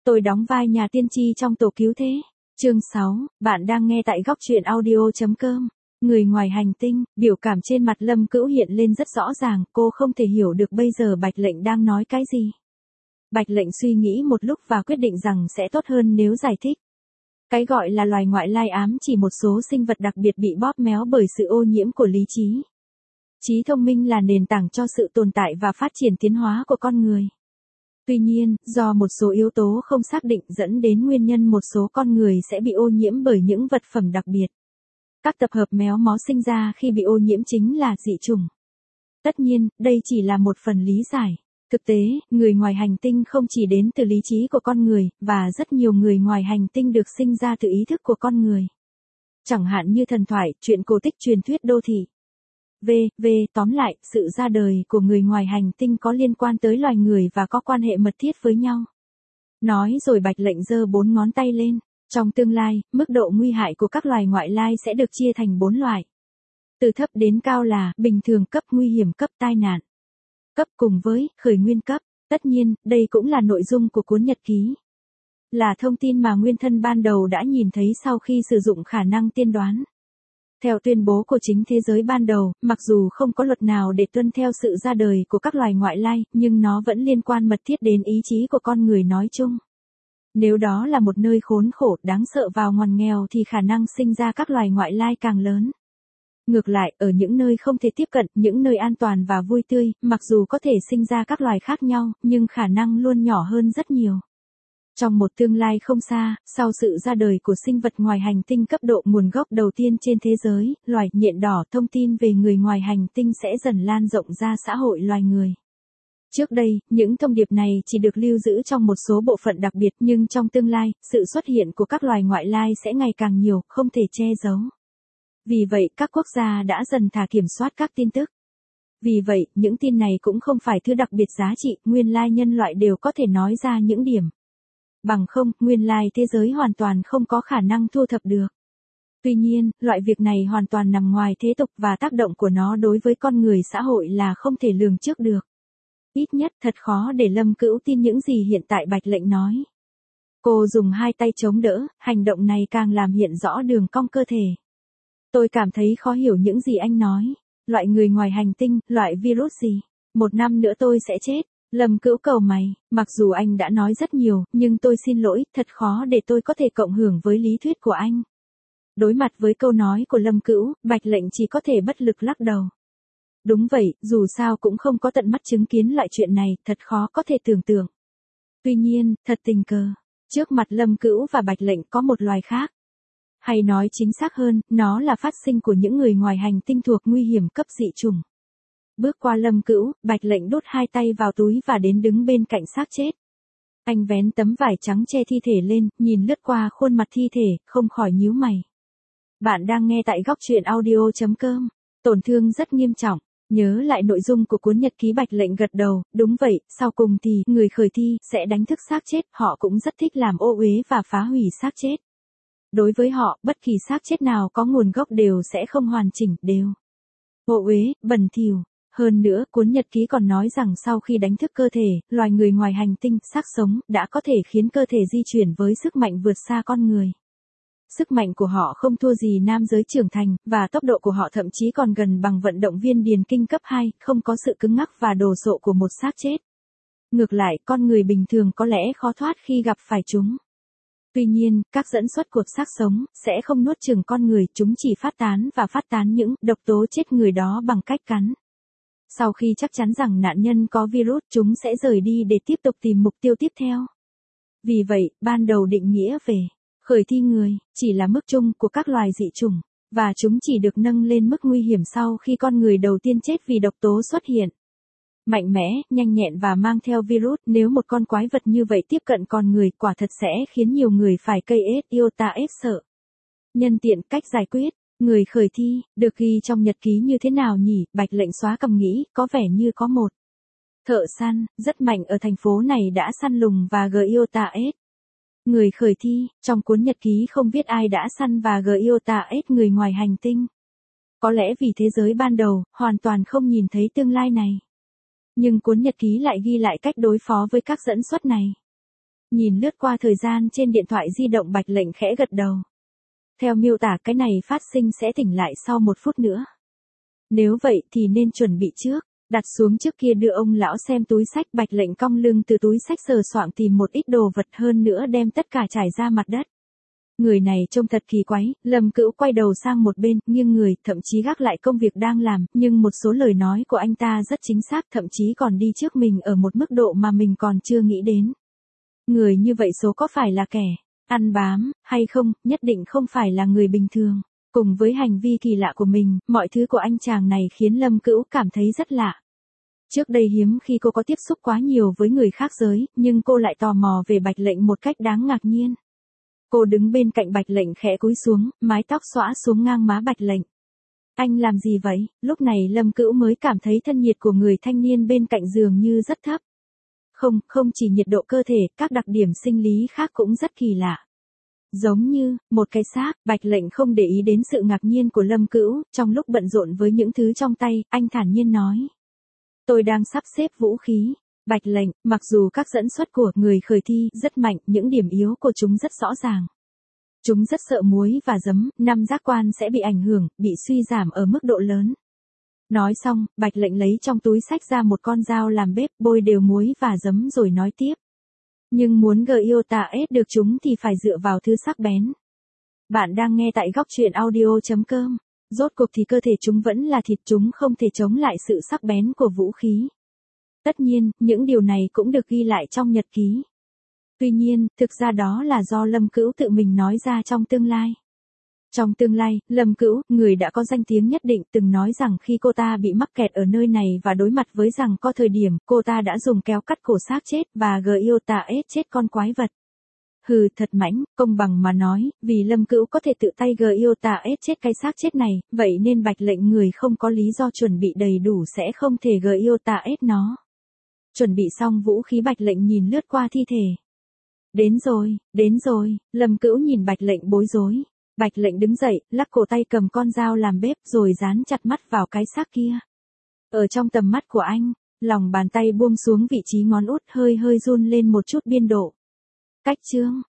Tôi đóng vai nhà tiên tri trong tổ cứu thế. Chương 6, bạn đang nghe tại góc truyện audio.com. Người ngoài hành tinh, biểu cảm trên mặt Lâm Cữu hiện lên rất rõ ràng, cô không thể hiểu được bây giờ Bạch Lệnh đang nói cái gì. Bạch Lệnh suy nghĩ một lúc và quyết định rằng sẽ tốt hơn nếu giải thích. Cái gọi là loài ngoại lai ám chỉ một số sinh vật đặc biệt bị bóp méo bởi sự ô nhiễm của lý trí. Trí thông minh là nền tảng cho sự tồn tại và phát triển tiến hóa của con người. Tuy nhiên, do một số yếu tố không xác định dẫn đến nguyên nhân một số con người sẽ bị ô nhiễm bởi những vật phẩm đặc biệt. Các tập hợp méo mó sinh ra khi bị ô nhiễm chính là dị chủng. Tất nhiên, đây chỉ là một phần lý giải. Thực tế, người ngoài hành tinh không chỉ đến từ lý trí của con người, và rất nhiều người ngoài hành tinh được sinh ra từ ý thức của con người. Chẳng hạn như thần thoại, truyện cổ tích, truyền thuyết đô thị. Tóm lại, sự ra đời của người ngoài hành tinh có liên quan tới loài người và có quan hệ mật thiết với nhau. Nói rồi Bạch Lệnh giơ 4 ngón tay lên. Trong tương lai, mức độ nguy hại của các loài ngoại lai sẽ được chia thành 4 loại. Từ thấp đến cao là bình thường cấp, nguy hiểm cấp, tai nạn cấp cùng với khởi nguyên cấp. Tất nhiên, đây cũng là nội dung của cuốn nhật ký. Là thông tin mà nguyên thân ban đầu đã nhìn thấy sau khi sử dụng khả năng tiên đoán. Theo tuyên bố của chính thế giới ban đầu, mặc dù không có luật nào để tuân theo sự ra đời của các loài ngoại lai, nhưng nó vẫn liên quan mật thiết đến ý chí của con người nói chung. Nếu đó là một nơi khốn khổ, đáng sợ và ngoằn nghèo thì khả năng sinh ra các loài ngoại lai càng lớn. Ngược lại, ở những nơi không thể tiếp cận, những nơi an toàn và vui tươi, mặc dù có thể sinh ra các loài khác nhau, nhưng khả năng luôn nhỏ hơn rất nhiều. Trong một tương lai không xa, sau sự ra đời của sinh vật ngoài hành tinh cấp độ nguồn gốc đầu tiên trên thế giới, loài nhện đỏ, thông tin về người ngoài hành tinh sẽ dần lan rộng ra xã hội loài người. Trước đây, những thông điệp này chỉ được lưu giữ trong một số bộ phận đặc biệt, nhưng trong tương lai, sự xuất hiện của các loài ngoại lai sẽ ngày càng nhiều, không thể che giấu. Vì vậy, các quốc gia đã dần thả kiểm soát các tin tức. Vì vậy, những tin này cũng không phải thứ đặc biệt giá trị, nguyên lai nhân loại đều có thể nói ra những điểm. Bằng không, nguyên lai thế giới hoàn toàn không có khả năng thu thập được. Tuy nhiên, loại việc này hoàn toàn nằm ngoài thế tục và tác động của nó đối với con người xã hội là không thể lường trước được. Ít nhất thật khó để Lâm Cữu tin những gì hiện tại Bạch Lệnh nói. Cô dùng 2 tay chống đỡ, hành động này càng làm hiện rõ đường cong cơ thể. Tôi cảm thấy khó hiểu những gì anh nói. Loại người ngoài hành tinh, loại virus gì? 1 năm nữa tôi sẽ chết. Lâm Cữu cầu mày, mặc dù anh đã nói rất nhiều, nhưng tôi xin lỗi, thật khó để tôi có thể cộng hưởng với lý thuyết của anh. Đối mặt với câu nói của Lâm Cữu, Bạch Lệnh chỉ có thể bất lực lắc đầu. Đúng vậy, dù sao cũng không có tận mắt chứng kiến loại chuyện này, thật khó có thể tưởng tượng. Tuy nhiên, thật tình cờ, trước mặt Lâm Cữu và Bạch Lệnh có một loài khác. Hay nói chính xác hơn, nó là phát sinh của những người ngoài hành tinh thuộc nguy hiểm cấp dị chủng. Bước qua Lâm Cữu, Bạch Lệnh đút 2 tay vào túi và đến đứng bên cạnh xác chết. Anh vén tấm vải trắng che thi thể lên, nhìn lướt qua khuôn mặt thi thể, không khỏi nhíu mày. Bạn đang nghe tại góc truyện audio.com. Tổn thương rất nghiêm trọng. Nhớ lại nội dung của cuốn nhật ký, Bạch Lệnh gật đầu, đúng vậy, sau cùng thì người khởi thi sẽ đánh thức xác chết, họ cũng rất thích làm ô uế và phá hủy xác chết. Đối với họ, bất kỳ xác chết nào có nguồn gốc đều sẽ không hoàn chỉnh, đều ô uế, bẩn thỉu. Hơn nữa, cuốn nhật ký còn nói rằng sau khi đánh thức cơ thể, loài người ngoài hành tinh, xác sống, đã có thể khiến cơ thể di chuyển với sức mạnh vượt xa con người. Sức mạnh của họ không thua gì nam giới trưởng thành, và tốc độ của họ thậm chí còn gần bằng vận động viên điền kinh cấp 2, không có sự cứng ngắc và đồ sộ của một xác chết. Ngược lại, con người bình thường có lẽ khó thoát khi gặp phải chúng. Tuy nhiên, các dẫn xuất của xác sống sẽ không nuốt chửng con người, chúng chỉ phát tán những độc tố chết người đó bằng cách cắn. Sau khi chắc chắn rằng nạn nhân có virus, chúng sẽ rời đi để tiếp tục tìm mục tiêu tiếp theo. Vì vậy, ban đầu định nghĩa về khởi thi người chỉ là mức chung của các loài dị chủng, và chúng chỉ được nâng lên mức nguy hiểm sau khi con người đầu tiên chết vì độc tố xuất hiện. Mạnh mẽ, nhanh nhẹn và mang theo virus, nếu một con quái vật như vậy tiếp cận con người, quả thật sẽ khiến nhiều người phải cây iota sợ. Nhân tiện, cách giải quyết người khởi thi được ghi trong nhật ký như thế nào nhỉ? Bạch Lệnh xóa cầm nghĩ, có vẻ như có một thợ săn rất mạnh ở thành phố này đã săn lùng và iota người khởi thi. Trong cuốn nhật ký không viết ai đã săn và iota người ngoài hành tinh. Có lẽ vì thế giới ban đầu hoàn toàn không nhìn thấy tương lai này. Nhưng cuốn nhật ký lại ghi lại cách đối phó với các dẫn xuất này. Nhìn lướt qua thời gian trên điện thoại di động Bạch Lệnh khẽ gật đầu. Theo miêu tả cái này phát sinh sẽ tỉnh lại sau 1 phút nữa. Nếu vậy thì nên chuẩn bị trước, đặt xuống trước kia đưa ông lão xem túi sách. Bạch Lệnh cong lưng từ túi sách sờ soạng tìm một ít đồ vật hơn nữa đem tất cả trải ra mặt đất. Người này trông thật kỳ quái, Lâm Cữu quay đầu sang một bên, nghiêng người, thậm chí gác lại công việc đang làm, nhưng một số lời nói của anh ta rất chính xác, thậm chí còn đi trước mình ở một mức độ mà mình còn chưa nghĩ đến. Người như vậy số có phải là kẻ ăn bám, hay không, nhất định không phải là người bình thường. Cùng với hành vi kỳ lạ của mình, mọi thứ của anh chàng này khiến Lâm Cữu cảm thấy rất lạ. Trước đây hiếm khi cô có tiếp xúc quá nhiều với người khác giới, nhưng cô lại tò mò về Bạch Lệnh một cách đáng ngạc nhiên. Cô đứng bên cạnh Bạch Lệnh khẽ cúi xuống, mái tóc xõa xuống ngang má Bạch Lệnh. Anh làm gì vậy? Lúc này Lâm Cữu mới cảm thấy thân nhiệt của người thanh niên bên cạnh dường như rất thấp. Không chỉ nhiệt độ cơ thể, các đặc điểm sinh lý khác cũng rất kỳ lạ. Giống như, một cái xác. Bạch Lệnh không để ý đến sự ngạc nhiên của Lâm Cữu, trong lúc bận rộn với những thứ trong tay, anh thản nhiên nói. Tôi đang sắp xếp vũ khí. Bạch Lệnh, mặc dù các dẫn xuất của người khởi thi rất mạnh, những điểm yếu của chúng rất rõ ràng. Chúng rất sợ muối và giấm, 5 giác quan sẽ bị ảnh hưởng, bị suy giảm ở mức độ lớn. Nói xong, Bạch Lệnh lấy trong túi xách ra một con dao làm bếp, bôi đều muối và giấm rồi nói tiếp. Nhưng muốn GIOTA-S được chúng thì phải dựa vào thứ sắc bén. Bạn đang nghe tại góc truyện audio.com. Rốt cuộc thì cơ thể chúng vẫn là thịt, chúng không thể chống lại sự sắc bén của vũ khí. Tất nhiên, những điều này cũng được ghi lại trong nhật ký. Tuy nhiên, thực ra đó là do Lâm Cữu tự mình nói ra trong tương lai. Trong tương lai, Lâm Cữu, người đã có danh tiếng nhất định, từng nói rằng khi cô ta bị mắc kẹt ở nơi này và đối mặt với rằng có thời điểm cô ta đã dùng kéo cắt cổ xác chết và GIOTA-S chết con quái vật. Hừ, thật mãnh, công bằng mà nói, vì Lâm Cữu có thể tự tay GIOTA-S chết cái xác chết này, vậy nên Bạch Lệnh người không có lý do chuẩn bị đầy đủ sẽ không thể GIOTA-S nó. Chuẩn bị xong vũ khí Bạch Lệnh nhìn lướt qua thi thể. Đến rồi, Lâm Cữu nhìn Bạch Lệnh bối rối. Bạch Lệnh đứng dậy, lắc cổ tay cầm con dao làm bếp rồi dán chặt mắt vào cái xác kia. Ở trong tầm mắt của anh, lòng bàn tay buông xuống vị trí ngón út hơi run lên một chút biên độ. Cách chương